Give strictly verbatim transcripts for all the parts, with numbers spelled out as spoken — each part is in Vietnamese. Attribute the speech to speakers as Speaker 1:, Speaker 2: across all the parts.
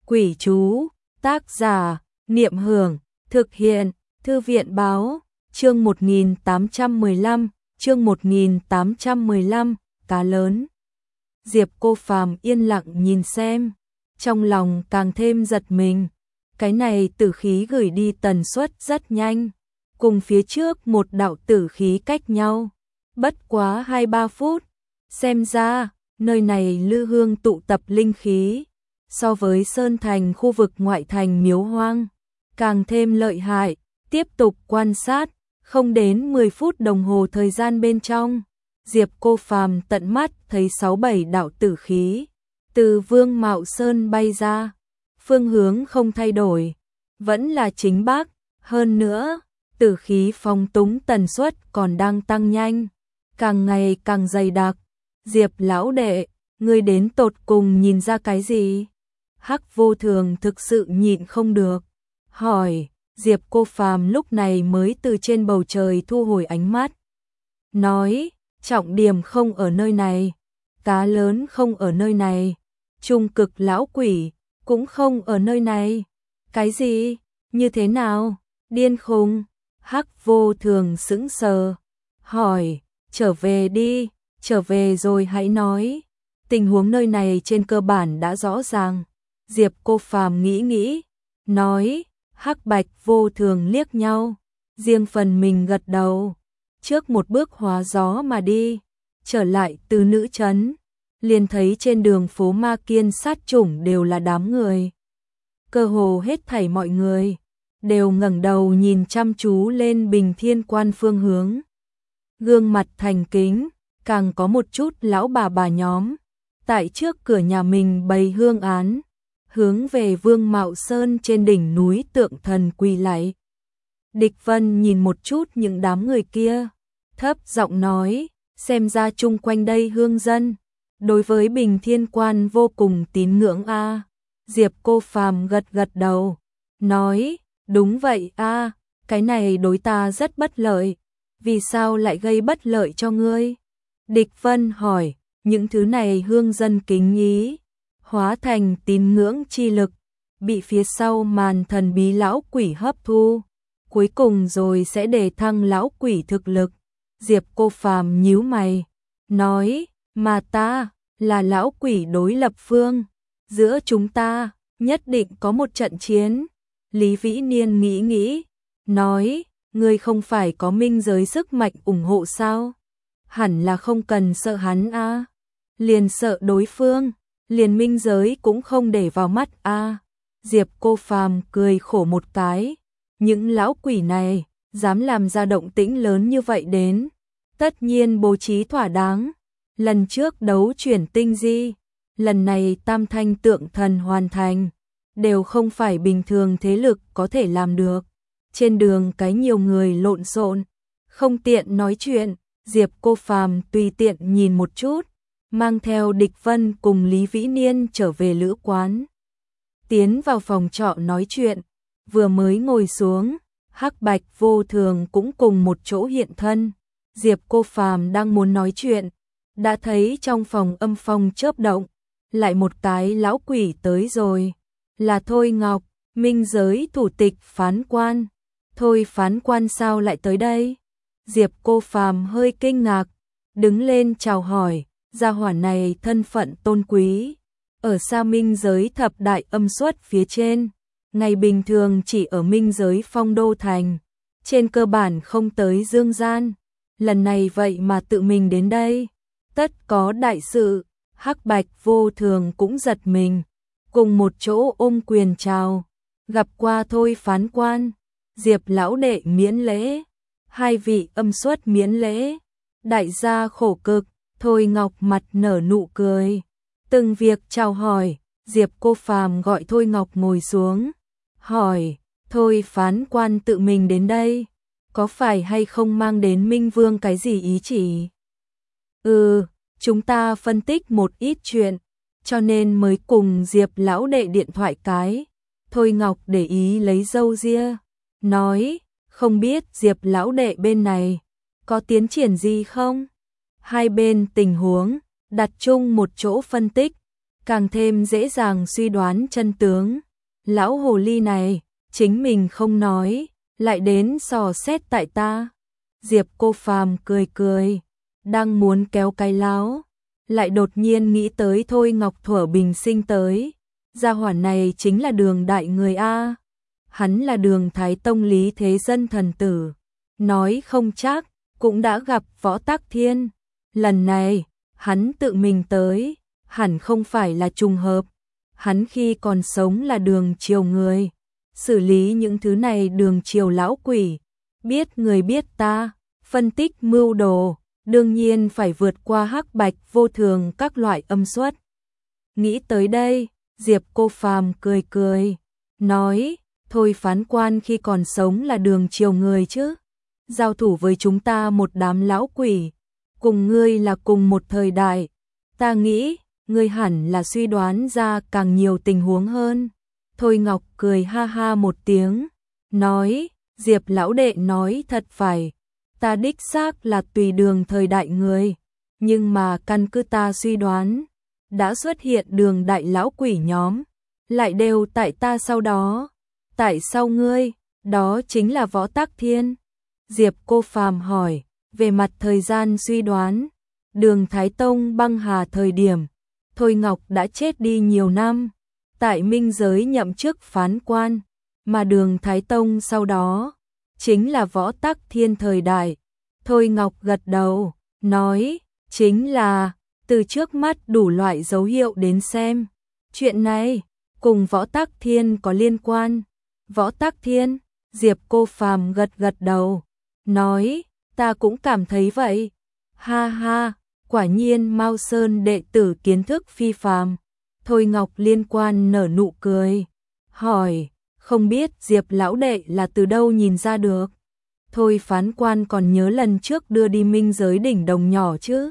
Speaker 1: Quỷ chú, tác giả, Niệm Hưởng, thực hiện, Thư viện báo, chương một nghìn tám trăm mười lăm, chương một nghìn tám trăm mười lăm, cá lớn. Diệp Cô Phàm yên lặng nhìn xem, trong lòng càng thêm giật mình. Cái này tử khí gửi đi tần suất rất nhanh, cùng phía trước một đạo tử khí cách nhau, bất quá hai ba phút. Xem ra, nơi này lư hương tụ tập linh khí, so với Sơn Thành khu vực ngoại thành Miếu Hoang, càng thêm lợi hại. Tiếp tục quan sát, không đến mười phút đồng hồ thời gian bên trong, Diệp Cô Phàm tận mắt thấy sáu bảy đạo tử khí từ Vương Mạo Sơn bay ra, phương hướng không thay đổi, vẫn là chính bắc, hơn nữa, tử khí phong túng tần suất còn đang tăng nhanh, càng ngày càng dày đặc. Diệp lão đệ, ngươi đến tột cùng nhìn ra cái gì? Hắc Vô Thường thực sự nhịn không được, hỏi. Diệp Cô Phàm lúc này mới từ trên bầu trời thu hồi ánh mắt, nói, trọng điểm không ở nơi này, cá lớn không ở nơi này, trung cực lão quỷ cũng không ở nơi này. Cái gì? Như thế nào? Điên khùng? Hắc Vô Thường sững sờ, hỏi, trở về đi, trở về rồi hãy nói. Tình huống nơi này trên cơ bản đã rõ ràng. Diệp Cô Phàm nghĩ nghĩ, nói. Hắc Bạch Vô Thường liếc nhau, riêng phần mình gật đầu, trước một bước hóa gió mà đi, trở lại từ nữ trấn, liền thấy trên đường phố Ma Kiên sát chủng đều là đám người. Cơ hồ hết thảy mọi người đều ngẩng đầu nhìn chăm chú lên Bình Thiên Quan phương hướng. Gương mặt thành kính, càng có một chút lão bà bà nhóm, tại trước cửa nhà mình bày hương án, hướng về Vương Mạo Sơn trên đỉnh núi tượng thần quỳ lạy. Địch Vân nhìn một chút những đám người kia, thấp giọng nói, xem ra chung quanh đây hương dân đối với Bình Thiên Quan vô cùng tín ngưỡng a. À. Diệp Cô Phàm gật gật đầu, nói, đúng vậy a, à, cái này đối ta rất bất lợi, vì sao lại gây bất lợi cho ngươi? Địch Vân hỏi, những thứ này hương dân kính ý hóa thành tín ngưỡng chi lực, bị phía sau màn thần bí lão quỷ hấp thu, cuối cùng rồi sẽ đề thăng lão quỷ thực lực. Diệp Cô Phàm nhíu mày, nói, mà ta là lão quỷ đối lập phương, giữa chúng ta nhất định có một trận chiến. Lý Vĩ Niên nghĩ nghĩ, nói, ngươi không phải có minh giới sức mạnh ủng hộ sao? Hẳn là không cần sợ hắn a, à. Liền sợ đối phương, liền minh giới cũng không để vào mắt a. À. Diệp Cô Phàm cười khổ một cái, những lão quỷ này dám làm ra động tĩnh lớn như vậy đến, tất nhiên bố trí thỏa đáng. Lần trước đấu chuyển tinh di, lần này tam thanh tượng thần hoàn thành, đều không phải bình thường thế lực có thể làm được. Trên đường cái nhiều người lộn xộn, không tiện nói chuyện, Diệp Cô Phàm tùy tiện nhìn một chút, mang theo Địch Vân cùng Lý Vĩ Niên trở về lữ quán. Tiến vào phòng trọ nói chuyện, vừa mới ngồi xuống, Hắc Bạch Vô Thường cũng cùng một chỗ hiện thân. Diệp Cô Phàm đang muốn nói chuyện, đã thấy trong phòng âm phong chớp động, lại một cái lão quỷ tới rồi, là Thôi Ngọc, minh giới thủ tịch phán quan. Thôi phán quan sao lại tới đây? Diệp Cô Phàm hơi kinh ngạc, đứng lên chào hỏi, gia hỏa này thân phận tôn quý, ở xa minh giới thập đại âm xuất phía trên, ngày bình thường chỉ ở minh giới Phong Đô Thành, trên cơ bản không tới dương gian, lần này vậy mà tự mình đến đây, tất có đại sự. Hắc Bạch Vô Thường cũng giật mình, cùng một chỗ ôm quyền chào, gặp qua Thôi phán quan. Diệp lão đệ miễn lễ, hai vị âm xuất miễn lễ, đại gia khổ cực. Thôi Ngọc mặt nở nụ cười, từng việc chào hỏi. Diệp Cô Phàm gọi Thôi Ngọc ngồi xuống, hỏi, Thôi phán quan tự mình đến đây, có phải hay không mang đến Minh Vương cái gì ý chỉ? Ừ, chúng ta phân tích một ít chuyện, cho nên mới cùng Diệp lão đệ điện thoại cái. Thôi Ngọc để ý lấy râu ria, nói, không biết Diệp lão đệ bên này có tiến triển gì không? Hai bên tình huống đặt chung một chỗ phân tích, càng thêm dễ dàng suy đoán chân tướng. Lão hồ ly này, chính mình không nói, lại đến dò xét tại ta. Diệp Cô Phàm cười cười, đang muốn kéo cái láo, lại đột nhiên nghĩ tới Thôi Ngọc thuở bình sinh tới. Gia hỏa này chính là Đường đại người a. Hắn là Đường Thái Tông Lý Thế Dân thần tử. Nói không chắc, cũng đã gặp Võ Tắc Thiên. Lần này, hắn tự mình tới, hẳn không phải là trùng hợp. Hắn khi còn sống là Đường triều người. Xử lý những thứ này Đường triều lão quỷ. Biết người biết ta, phân tích mưu đồ, đương nhiên phải vượt qua hắc bạch vô thường các loại âm xuất. Nghĩ tới đây, Diệp Cô Phàm cười cười, nói, Thôi phán quan khi còn sống là Đường triều người chứ. Giao thủ với chúng ta một đám lão quỷ, cùng ngươi là cùng một thời đại. Ta nghĩ, ngươi hẳn là suy đoán ra càng nhiều tình huống hơn. Thôi Ngọc cười ha ha một tiếng, nói, Diệp lão đệ nói thật phải. Ta đích xác là tùy Đường thời đại người, nhưng mà căn cứ ta suy đoán, đã xuất hiện Đường đại lão quỷ nhóm, lại đều tại ta sau đó. Tại sao ngươi, đó chính là Võ Tắc Thiên. Diệp Cô Phàm hỏi, về mặt thời gian suy đoán, Đường Thái Tông băng hà thời điểm, Thôi Ngọc đã chết đi nhiều năm, tại minh giới nhậm chức phán quan, mà Đường Thái Tông sau đó, chính là Võ Tắc Thiên thời đại. Thôi Ngọc gật đầu, nói, chính là, từ trước mắt đủ loại dấu hiệu đến xem, chuyện này, cùng Võ Tắc Thiên có liên quan. Võ Tắc Thiên, Diệp Cô Phàm gật gật đầu, nói, ta cũng cảm thấy vậy. Ha ha, quả nhiên Mao Sơn đệ tử kiến thức phi phàm. Thôi Ngọc liên quan nở nụ cười, hỏi, không biết Diệp lão đệ là từ đâu nhìn ra được. Thôi phán quan còn nhớ lần trước đưa đi minh giới đỉnh đồng nhỏ chứ.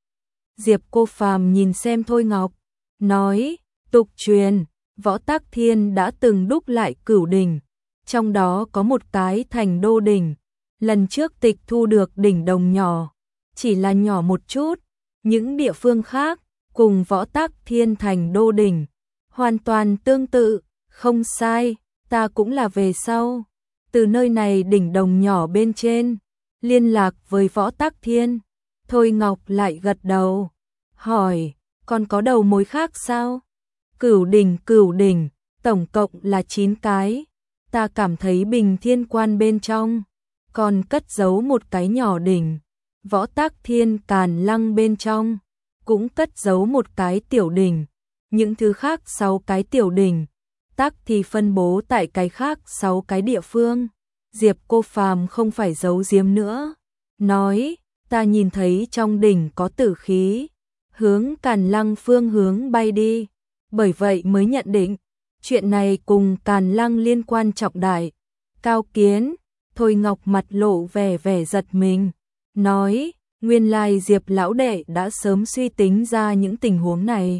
Speaker 1: Diệp Cô Phàm nhìn xem Thôi Ngọc, nói, tục truyền, Võ Tắc Thiên đã từng đúc lại cửu đỉnh, trong đó có một cái thành đô đỉnh. Lần trước tịch thu được đỉnh đồng nhỏ, chỉ là nhỏ một chút, những địa phương khác, cùng Võ Tắc Thiên thành đô đỉnh, hoàn toàn tương tự, không sai, ta cũng là về sau. Từ nơi này đỉnh đồng nhỏ bên trên, liên lạc với Võ Tắc Thiên. Thôi Ngọc lại gật đầu, hỏi, còn có đầu mối khác sao? Cửu đỉnh cửu đỉnh, tổng cộng là chín cái. Ta cảm thấy Bình Thiên Quan bên trong, còn cất giấu một cái nhỏ đỉnh. Võ Tắc Thiên Càn Lăng bên trong, cũng cất giấu một cái tiểu đỉnh. Những thứ khác sáu cái tiểu đỉnh, tắc thì phân bố tại cái khác sáu cái địa phương. Diệp Cô Phàm không phải giấu giếm nữa, nói, ta nhìn thấy trong đỉnh có tử khí, hướng Càn Lăng phương hướng bay đi, bởi vậy mới nhận định, chuyện này cùng Càn Lăng liên quan trọng đại. Cao kiến, Thôi Ngọc mặt lộ vẻ vẻ giật mình, nói, nguyên lai Diệp lão đệ đã sớm suy tính ra những tình huống này.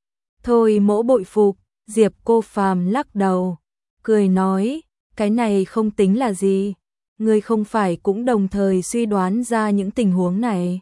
Speaker 1: Thôi mỗ bội phục. Diệp Cô Phàm lắc đầu, cười nói, cái này không tính là gì, ngươi không phải cũng đồng thời suy đoán ra những tình huống này.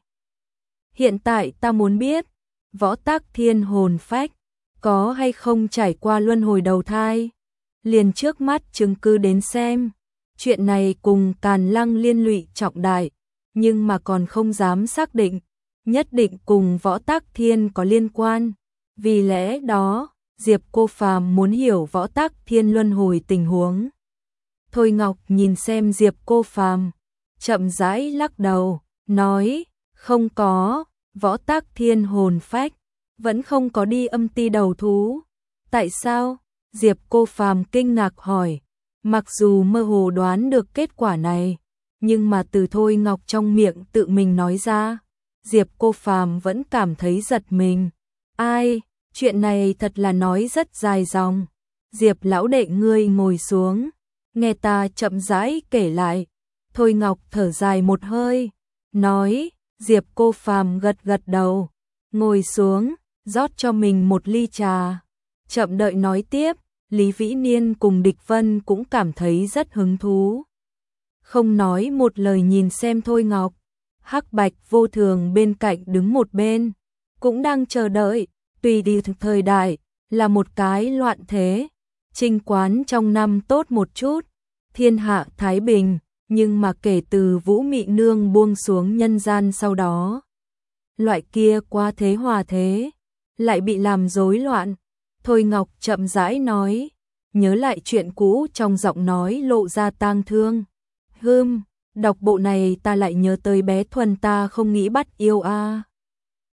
Speaker 1: Hiện tại ta muốn biết, Võ Tắc Thiên hồn phách, có hay không trải qua luân hồi đầu thai, liền trước mắt chứng cứ đến xem, chuyện này cùng Càn Lăng liên lụy trọng đại, nhưng mà còn không dám xác định, nhất định cùng Võ Tắc Thiên có liên quan, vì lẽ đó, Diệp Cô Phàm muốn hiểu Võ Tắc Thiên luân hồi tình huống. Thôi Ngọc nhìn xem Diệp Cô Phàm, chậm rãi lắc đầu, nói, không có, Võ Tắc Thiên hồn phách, vẫn không có đi âm ti đầu thú. Tại sao? Diệp Cô Phàm kinh ngạc hỏi, mặc dù mơ hồ đoán được kết quả này, nhưng mà từ Thôi Ngọc trong miệng tự mình nói ra, Diệp Cô Phàm vẫn cảm thấy giật mình. Ai? Chuyện này thật là nói rất dài dòng. Diệp lão đệ ngươi ngồi xuống, nghe ta chậm rãi kể lại. Thôi Ngọc thở dài một hơi, nói, Diệp Cô Phàm gật gật đầu, ngồi xuống, rót cho mình một ly trà. Chậm đợi nói tiếp, Lý Vĩ Niên cùng Địch Vân cũng cảm thấy rất hứng thú. Không nói một lời nhìn xem Thôi Ngọc, hắc bạch vô thường bên cạnh đứng một bên, cũng đang chờ đợi. Tùy đi thực thời đại, là một cái loạn thế, Trinh Quán trong năm tốt một chút, thiên hạ thái bình, nhưng mà kể từ Vũ Mị Nương buông xuống nhân gian sau đó, loại kia quá thế hòa thế, lại bị làm rối loạn. Thôi Ngọc chậm rãi nói, nhớ lại chuyện cũ trong giọng nói lộ ra tang thương. Hừm, đọc bộ này ta lại nhớ tới bé Thuần ta không nghĩ bắt yêu a.